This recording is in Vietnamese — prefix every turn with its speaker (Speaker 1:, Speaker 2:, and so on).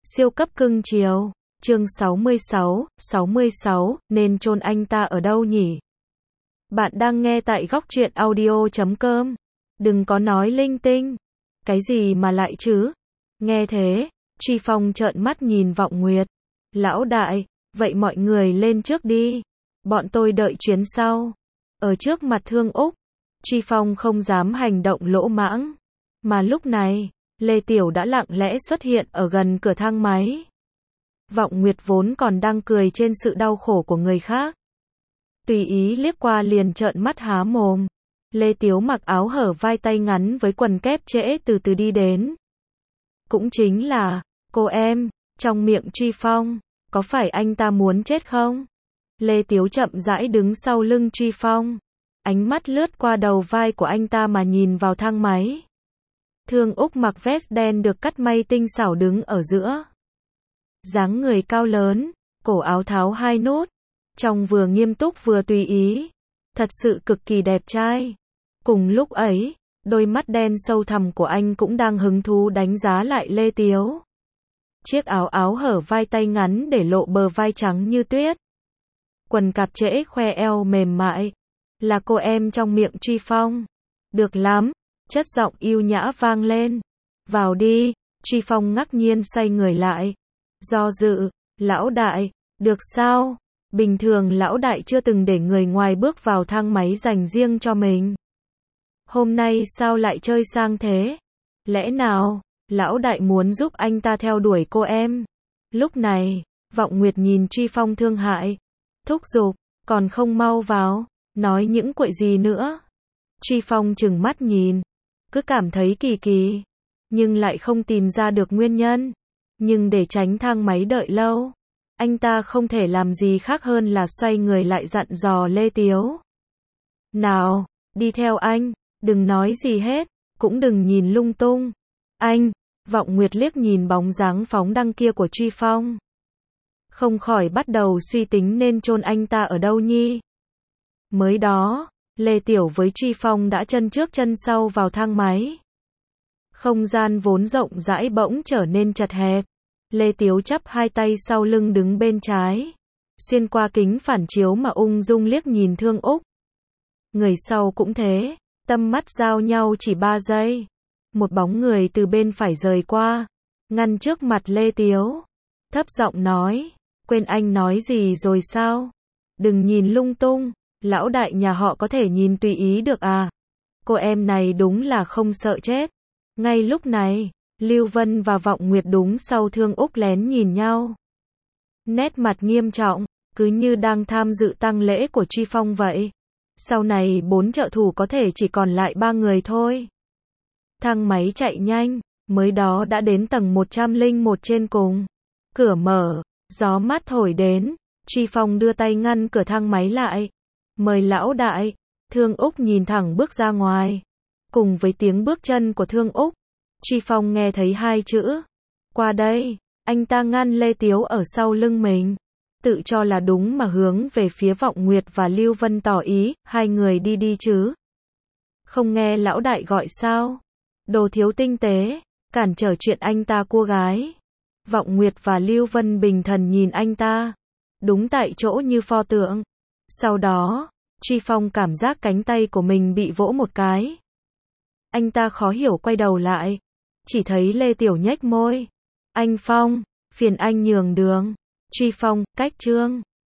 Speaker 1: Siêu cấp cưng chiều. Chương 66, nên chôn anh ta ở đâu nhỉ? Bạn đang nghe tại góc truyện audio.com. Đừng có nói linh tinh. Cái gì mà lại chứ? Nghe thế, Truy Phong trợn mắt nhìn Vọng Nguyệt. Lão đại, vậy mọi người lên trước đi. Bọn tôi đợi chuyến sau. Ở trước mặt Thương Úc, Truy Phong không dám hành động lỗ mãng. Mà lúc này, Lê Tiểu đã lặng lẽ xuất hiện ở gần cửa thang máy. Vọng Nguyệt vốn còn đang cười trên sự đau khổ của người khác. Tùy ý liếc qua liền trợn mắt há mồm. Lê Tiếu mặc áo hở vai tay ngắn với quần kép trễ từ từ đi đến. Cũng chính là, cô em, trong miệng Truy Phong, có phải anh ta muốn chết không? Lê Tiếu chậm rãi đứng sau lưng Truy Phong. Ánh mắt lướt qua đầu vai của anh ta mà nhìn vào thang máy. Thương Úc mặc vest đen được cắt may tinh xảo đứng ở giữa. Dáng người cao lớn, cổ áo tháo hai nút, trông vừa nghiêm túc vừa tùy ý, thật sự cực kỳ đẹp trai. Cùng lúc ấy, đôi mắt đen sâu thẳm của anh cũng đang hứng thú đánh giá lại Lê Tiếu. Chiếc áo hở vai tay ngắn để lộ bờ vai trắng như tuyết. Quần cạp trễ khoe eo mềm mại, là cô em trong miệng Truy Phong. Được lắm, chất giọng yêu nhã vang lên. Vào đi, Truy Phong ngạc nhiên xoay người lại. Do dự, lão đại, được sao? Bình thường lão đại chưa từng để người ngoài bước vào thang máy dành riêng cho mình. Hôm nay sao lại chơi sang thế? Lẽ nào, lão đại muốn giúp anh ta theo đuổi cô em? Lúc này, Vọng Nguyệt nhìn Truy Phong thương hại. Thúc giục, còn không mau vào, nói những quậy gì nữa? Truy Phong trừng mắt nhìn, cứ cảm thấy kỳ kỳ, nhưng lại không tìm ra được nguyên nhân. Nhưng để tránh thang máy đợi lâu, anh ta không thể làm gì khác hơn là xoay người lại dặn dò Lê Tiếu. Nào, đi theo anh, đừng nói gì hết, cũng đừng nhìn lung tung. Anh, Vọng Nguyệt liếc nhìn bóng dáng phóng đăng kia của Truy Phong. Không khỏi bắt đầu suy tính nên chôn anh ta ở đâu nhi. Mới đó, Lê Tiểu với Truy Phong đã chân trước chân sau vào thang máy. Không gian vốn rộng rãi bỗng trở nên chật hẹp. Lê Tiếu chắp hai tay sau lưng đứng bên trái. Xuyên qua kính phản chiếu mà ung dung liếc nhìn Thương Úc. Người sau cũng thế, tâm mắt giao nhau chỉ 3 giây. Một bóng người từ bên phải rời qua, ngăn trước mặt Lê Tiếu. Thấp giọng nói, quên anh nói gì rồi sao? Đừng nhìn lung tung, lão đại nhà họ có thể nhìn tùy ý được à? Cô em này đúng là không sợ chết. Ngay lúc này, Lưu Vân và Vọng Nguyệt đúng sau Thương Úc lén nhìn nhau. Nét mặt nghiêm trọng, cứ như đang tham dự tang lễ của Truy Phong vậy. Sau này 4 trợ thủ có thể chỉ còn lại 3 người thôi. Thang máy chạy nhanh, mới đó đã đến tầng 101 trên cùng. Cửa mở, gió mát thổi đến, Truy Phong đưa tay ngăn cửa thang máy lại. Mời lão đại. Thương Úc nhìn thẳng bước ra ngoài. Cùng với tiếng bước chân của Thương Úc, Truy Phong nghe thấy 2 chữ. Qua đây, anh ta ngăn Lê Tiếu ở sau lưng mình. Tự cho là đúng mà hướng về phía Vọng Nguyệt và Lưu Vân tỏ ý, hai người đi đi chứ. Không nghe lão đại gọi sao? Đồ thiếu tinh tế, cản trở chuyện anh ta cua gái. Vọng Nguyệt và Lưu Vân bình thần nhìn anh ta. Đúng tại chỗ như pho tượng. Sau đó, Truy Phong cảm giác cánh tay của mình bị vỗ một cái. Anh ta khó hiểu quay đầu lại. Chỉ thấy Lê Tiểu nhếch môi. Anh Phong, phiền anh nhường đường. Truy Phong, cách trương.